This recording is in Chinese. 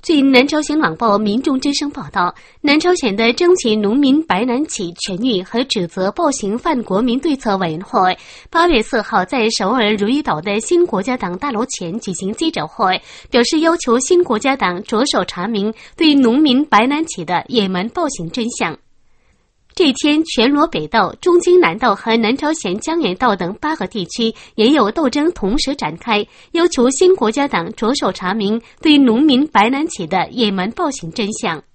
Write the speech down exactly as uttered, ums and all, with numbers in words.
据南朝鲜网报民众之声报道，南朝鲜的争取农民白南起权益和指责暴行犯国民对策委员会八月四号在首尔如意岛的新国家党大楼前举行记者会，表示要求新国家党着手查明对农民白南起的野蛮暴行真相。这天，全罗北道、中京南道和南朝鲜江原道等八个地区也有斗争同时展开，要求新国家党着手查明对农民白南起的野蛮暴行真相。